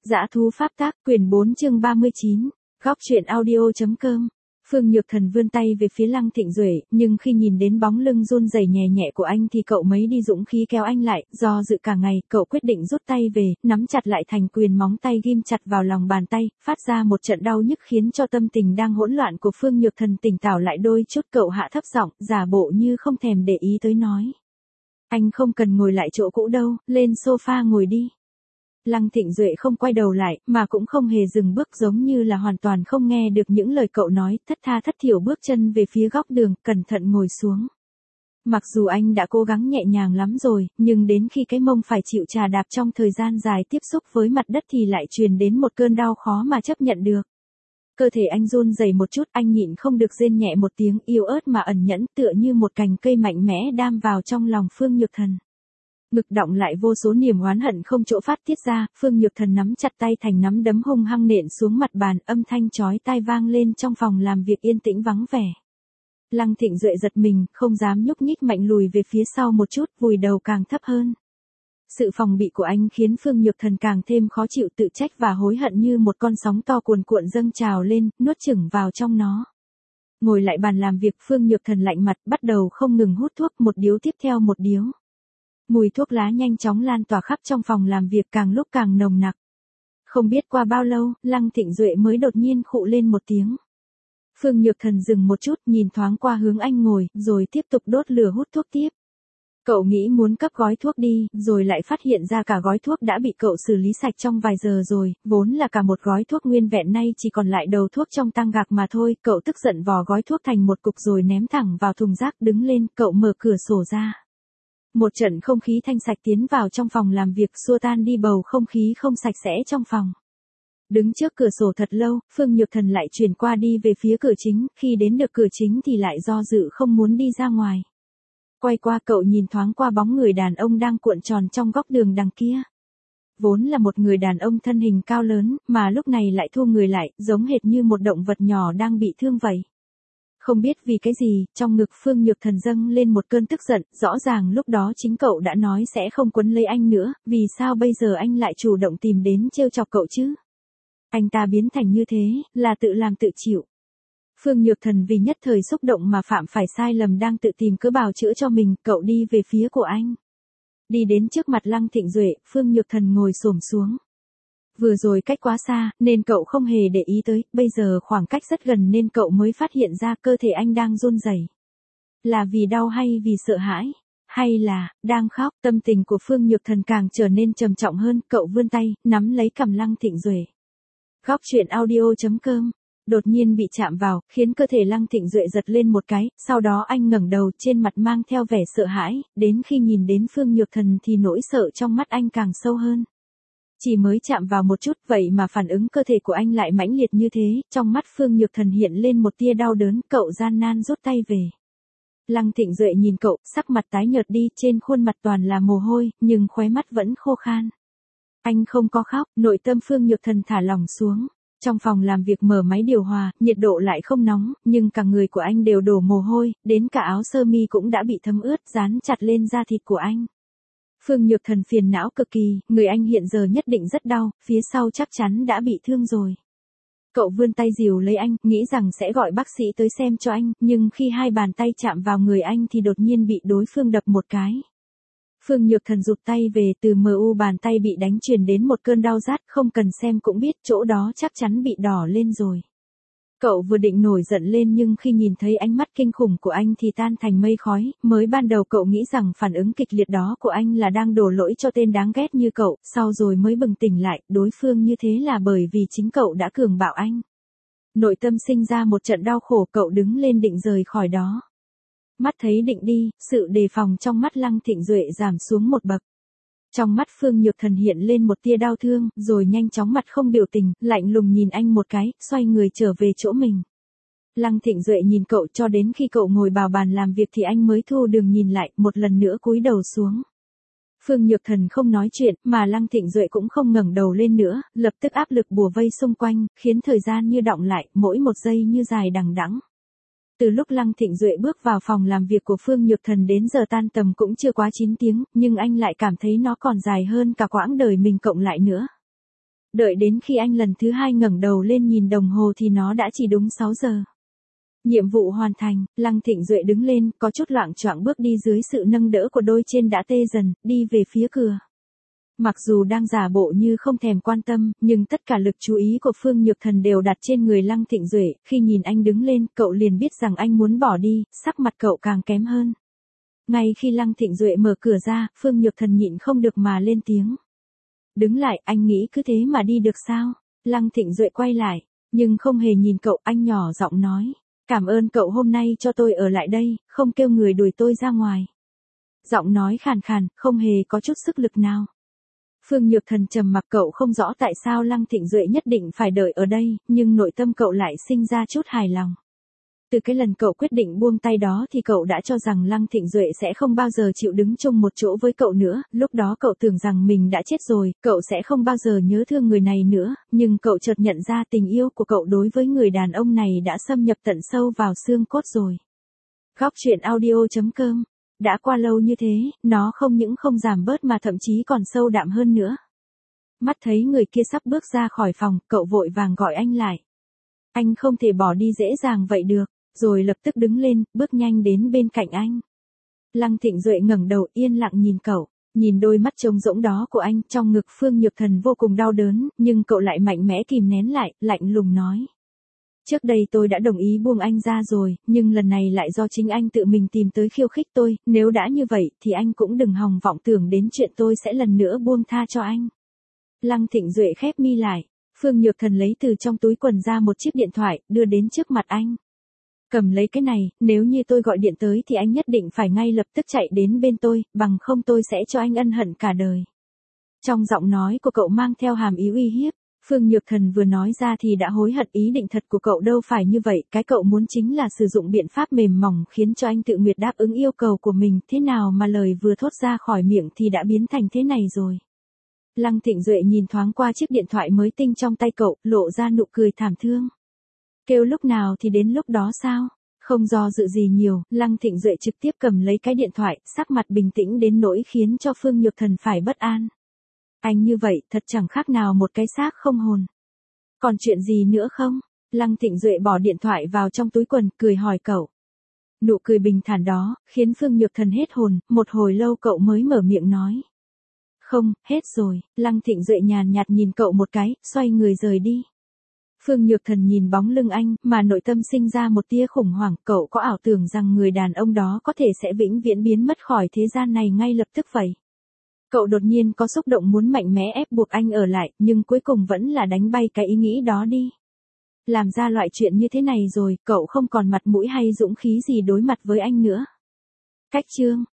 Dã thú pháp tác, quyển 4 chương 39, góc truyện audio.com. Phương Nhược Thần vươn tay về phía Lăng Thịnh Duệ, nhưng khi nhìn đến bóng lưng run rẩy nhẹ nhẹ của anh thì cậu mấy đi dũng khí kéo anh lại, do dự cả ngày, cậu quyết định rút tay về, nắm chặt lại thành quyền, móng tay ghim chặt vào lòng bàn tay, phát ra một trận đau nhức khiến cho tâm tình đang hỗn loạn của Phương Nhược Thần tỉnh táo lại đôi chút. Cậu hạ thấp giọng, giả bộ như không thèm để ý tới nói: "Anh không cần ngồi lại chỗ cũ đâu, lên sofa ngồi đi." Lăng Thịnh Duệ không quay đầu lại, mà cũng không hề dừng bước, giống như là hoàn toàn không nghe được những lời cậu nói, thất tha thất thểu bước chân về phía góc đường, cẩn thận ngồi xuống. Mặc dù anh đã cố gắng nhẹ nhàng lắm rồi, nhưng đến khi cái mông phải chịu chà đạp trong thời gian dài tiếp xúc với mặt đất thì lại truyền đến một cơn đau khó mà chấp nhận được. Cơ thể anh run rẩy một chút, anh nhịn không được rên nhẹ một tiếng, yếu ớt mà ẩn nhẫn, tựa như một cành cây mạnh mẽ đam vào trong lòng Phương Nhược Thần. Ngực đọng lại vô số niềm oán hận không chỗ phát tiết ra, Phương Nhược Thần nắm chặt tay thành nắm đấm hung hăng nện xuống mặt bàn, âm thanh chói tai vang lên trong phòng làm việc yên tĩnh vắng vẻ. Lăng Thịnh Duệ giật mình, không dám nhúc nhích, mạnh lùi về phía sau một chút, vùi đầu càng thấp hơn. Sự phòng bị của anh khiến Phương Nhược Thần càng thêm khó chịu, tự trách và hối hận như một con sóng to cuồn cuộn dâng trào lên, nuốt chửng vào trong nó. Ngồi lại bàn làm việc, Phương Nhược Thần lạnh mặt, bắt đầu không ngừng hút thuốc, một điếu tiếp theo một điếu. Mùi thuốc lá nhanh chóng lan tỏa khắp trong phòng làm việc, càng lúc càng nồng nặc. Không biết qua bao lâu, Lăng Thịnh Duệ mới đột nhiên khụ lên một tiếng. Phương Nhược Thần dừng một chút, nhìn thoáng qua hướng anh ngồi, rồi tiếp tục đốt lửa hút thuốc tiếp. Cậu nghĩ muốn cấp gói thuốc đi, rồi lại phát hiện ra cả gói thuốc đã bị cậu xử lý sạch trong vài giờ rồi, vốn là cả một gói thuốc nguyên vẹn, nay chỉ còn lại đầu thuốc trong tang gạc mà thôi. Cậu tức giận vò gói thuốc thành một cục rồi ném thẳng vào thùng rác. Đứng lên, cậu mở cửa sổ ra. Một trận không khí thanh sạch tiến vào trong phòng làm việc, xua tan đi bầu không khí không sạch sẽ trong phòng. Đứng trước cửa sổ thật lâu, Phương Nhược Thần lại chuyển qua đi về phía cửa chính, khi đến được cửa chính thì lại do dự không muốn đi ra ngoài. Quay qua, cậu nhìn thoáng qua bóng người đàn ông đang cuộn tròn trong góc đường đằng kia. Vốn là một người đàn ông thân hình cao lớn, mà lúc này lại thu người lại, giống hệt như một động vật nhỏ đang bị thương vậy. Không biết vì cái gì, trong ngực Phương Nhược Thần dâng lên một cơn tức giận, rõ ràng lúc đó chính cậu đã nói sẽ không quấn lấy anh nữa, vì sao bây giờ anh lại chủ động tìm đến trêu chọc cậu chứ? Anh ta biến thành như thế, là tự làm tự chịu. Phương Nhược Thần vì nhất thời xúc động mà phạm phải sai lầm, đang tự tìm cớ bào chữa cho mình, cậu đi về phía của anh. Đi đến trước mặt Lăng Thịnh Duệ, Phương Nhược Thần ngồi xổm xuống. Vừa rồi cách quá xa, nên cậu không hề để ý tới, bây giờ khoảng cách rất gần nên cậu mới phát hiện ra cơ thể anh đang run rẩy. Là vì đau hay vì sợ hãi? Hay là, đang khóc? Tâm tình của Phương Nhược Thần càng trở nên trầm trọng hơn, cậu vươn tay, nắm lấy cằm Lăng Thịnh Duệ. Góc truyện audio.com. Đột nhiên bị chạm vào, khiến cơ thể Lăng Thịnh Duệ giật lên một cái, sau đó anh ngẩng đầu, trên mặt mang theo vẻ sợ hãi, đến khi nhìn đến Phương Nhược Thần thì nỗi sợ trong mắt anh càng sâu hơn. Chỉ mới chạm vào một chút vậy mà phản ứng cơ thể của anh lại mãnh liệt như thế, trong mắt Phương Nhược Thần hiện lên một tia đau đớn, cậu gian nan rút tay về. Lăng Thịnh Duệ nhìn cậu, sắc mặt tái nhợt đi, trên khuôn mặt toàn là mồ hôi, nhưng khóe mắt vẫn khô khan. Anh không có khóc, nội tâm Phương Nhược Thần thả lỏng xuống. Trong phòng làm việc mở máy điều hòa, nhiệt độ lại không nóng, nhưng cả người của anh đều đổ mồ hôi, đến cả áo sơ mi cũng đã bị thấm ướt, dán chặt lên da thịt của anh. Phương Nhược Thần phiền não cực kỳ, người anh hiện giờ nhất định rất đau, phía sau chắc chắn đã bị thương rồi. Cậu vươn tay dìu lấy anh, nghĩ rằng sẽ gọi bác sĩ tới xem cho anh, nhưng khi hai bàn tay chạm vào người anh thì đột nhiên bị đối phương đập một cái. Phương Nhược Thần rụt tay về, từ mu bàn tay bị đánh truyền đến một cơn đau rát, không cần xem cũng biết chỗ đó chắc chắn bị đỏ lên rồi. Cậu vừa định nổi giận lên nhưng khi nhìn thấy ánh mắt kinh khủng của anh thì tan thành mây khói, mới ban đầu cậu nghĩ rằng phản ứng kịch liệt đó của anh là đang đổ lỗi cho tên đáng ghét như cậu, sau rồi mới bừng tỉnh lại, đối phương như thế là bởi vì chính cậu đã cường bạo anh. Nội tâm sinh ra một trận đau khổ, cậu đứng lên định rời khỏi đó. Mắt thấy định đi, sự đề phòng trong mắt Lăng Thịnh Duệ giảm xuống một bậc. Trong mắt Phương Nhược Thần hiện lên một tia đau thương, rồi nhanh chóng mặt không biểu tình, lạnh lùng nhìn anh một cái, xoay người trở về chỗ mình. Lăng Thịnh Duệ nhìn cậu cho đến khi cậu ngồi vào bàn làm việc thì anh mới thu đường nhìn lại, một lần nữa cúi đầu xuống. Phương Nhược Thần không nói chuyện, mà Lăng Thịnh Duệ cũng không ngẩng đầu lên nữa, lập tức áp lực bủa vây xung quanh, khiến thời gian như đọng lại, mỗi một giây như dài đằng đẵng. Từ lúc Lăng Thịnh Duệ bước vào phòng làm việc của Phương Nhược Thần đến giờ tan tầm cũng chưa quá 9 tiếng, nhưng anh lại cảm thấy nó còn dài hơn cả quãng đời mình cộng lại nữa. Đợi đến khi anh lần thứ 2 ngẩng đầu lên nhìn đồng hồ thì nó đã chỉ đúng 6 giờ. Nhiệm vụ hoàn thành, Lăng Thịnh Duệ đứng lên, có chút loạng choạng bước đi dưới sự nâng đỡ của đôi chân đã tê dần, đi về phía cửa. Mặc dù đang giả bộ như không thèm quan tâm, nhưng tất cả lực chú ý của Phương Nhược Thần đều đặt trên người Lăng Thịnh Duệ, khi nhìn anh đứng lên, cậu liền biết rằng anh muốn bỏ đi, sắc mặt cậu càng kém hơn. Ngay khi Lăng Thịnh Duệ mở cửa ra, Phương Nhược Thần nhịn không được mà lên tiếng. Đứng lại, anh nghĩ cứ thế mà đi được sao? Lăng Thịnh Duệ quay lại, nhưng không hề nhìn cậu, anh nhỏ giọng nói. Cảm ơn cậu hôm nay cho tôi ở lại đây, không kêu người đuổi tôi ra ngoài. Giọng nói khàn khàn, không hề có chút sức lực nào. Phương Nhược Thần trầm mặc, cậu không rõ tại sao Lăng Thịnh Duệ nhất định phải đợi ở đây, nhưng nội tâm cậu lại sinh ra chút hài lòng. Từ cái lần cậu quyết định buông tay đó thì cậu đã cho rằng Lăng Thịnh Duệ sẽ không bao giờ chịu đứng chung một chỗ với cậu nữa, lúc đó cậu tưởng rằng mình đã chết rồi, cậu sẽ không bao giờ nhớ thương người này nữa, nhưng cậu chợt nhận ra tình yêu của cậu đối với người đàn ông này đã xâm nhập tận sâu vào xương cốt rồi. Góc truyện audio.com. Đã qua lâu như thế, nó không những không giảm bớt mà thậm chí còn sâu đậm hơn nữa. Mắt thấy người kia sắp bước ra khỏi phòng, cậu vội vàng gọi anh lại. Anh không thể bỏ đi dễ dàng vậy được, rồi lập tức đứng lên, bước nhanh đến bên cạnh anh. Lăng Thịnh Duệ ngẩng đầu yên lặng nhìn cậu, nhìn đôi mắt trống rỗng đó của anh, trong ngực Phương Nhược Thần vô cùng đau đớn, nhưng cậu lại mạnh mẽ kìm nén lại, lạnh lùng nói. Trước đây tôi đã đồng ý buông anh ra rồi, nhưng lần này lại do chính anh tự mình tìm tới khiêu khích tôi, nếu đã như vậy thì anh cũng đừng hòng vọng tưởng đến chuyện tôi sẽ lần nữa buông tha cho anh. Lăng Thịnh Duệ khép mi lại, Phương Nhược Thần lấy từ trong túi quần ra một chiếc điện thoại, đưa đến trước mặt anh. Cầm lấy cái này, nếu như tôi gọi điện tới thì anh nhất định phải ngay lập tức chạy đến bên tôi, bằng không tôi sẽ cho anh ân hận cả đời. Trong giọng nói của cậu mang theo hàm ý uy hiếp. Phương Nhược Thần vừa nói ra thì đã hối hận, ý định thật của cậu đâu phải như vậy, cái cậu muốn chính là sử dụng biện pháp mềm mỏng khiến cho anh tự nguyện đáp ứng yêu cầu của mình, thế nào mà lời vừa thốt ra khỏi miệng thì đã biến thành thế này rồi. Lăng Thịnh Duệ nhìn thoáng qua chiếc điện thoại mới tinh trong tay cậu, lộ ra nụ cười thảm thương. Kêu lúc nào thì đến lúc đó sao? Không do dự gì nhiều, Lăng Thịnh Duệ trực tiếp cầm lấy cái điện thoại, sắc mặt bình tĩnh đến nỗi khiến cho Phương Nhược Thần phải bất an. Anh như vậy thật chẳng khác nào một cái xác không hồn. Còn chuyện gì nữa không? Lăng Thịnh Duệ bỏ điện thoại vào trong túi quần, cười hỏi cậu. Nụ cười bình thản đó, khiến Phương Nhược Thần hết hồn, một hồi lâu cậu mới mở miệng nói. Không, hết rồi. Lăng Thịnh Duệ nhàn nhạt nhìn cậu một cái, xoay người rời đi. Phương Nhược Thần nhìn bóng lưng anh, mà nội tâm sinh ra một tia khủng hoảng, cậu có ảo tưởng rằng người đàn ông đó có thể sẽ vĩnh viễn biến mất khỏi thế gian này ngay lập tức vậy. Cậu đột nhiên có xúc động muốn mạnh mẽ ép buộc anh ở lại, nhưng cuối cùng vẫn là đánh bay cái ý nghĩ đó đi. Làm ra loại chuyện như thế này rồi, cậu không còn mặt mũi hay dũng khí gì đối mặt với anh nữa. Cách chương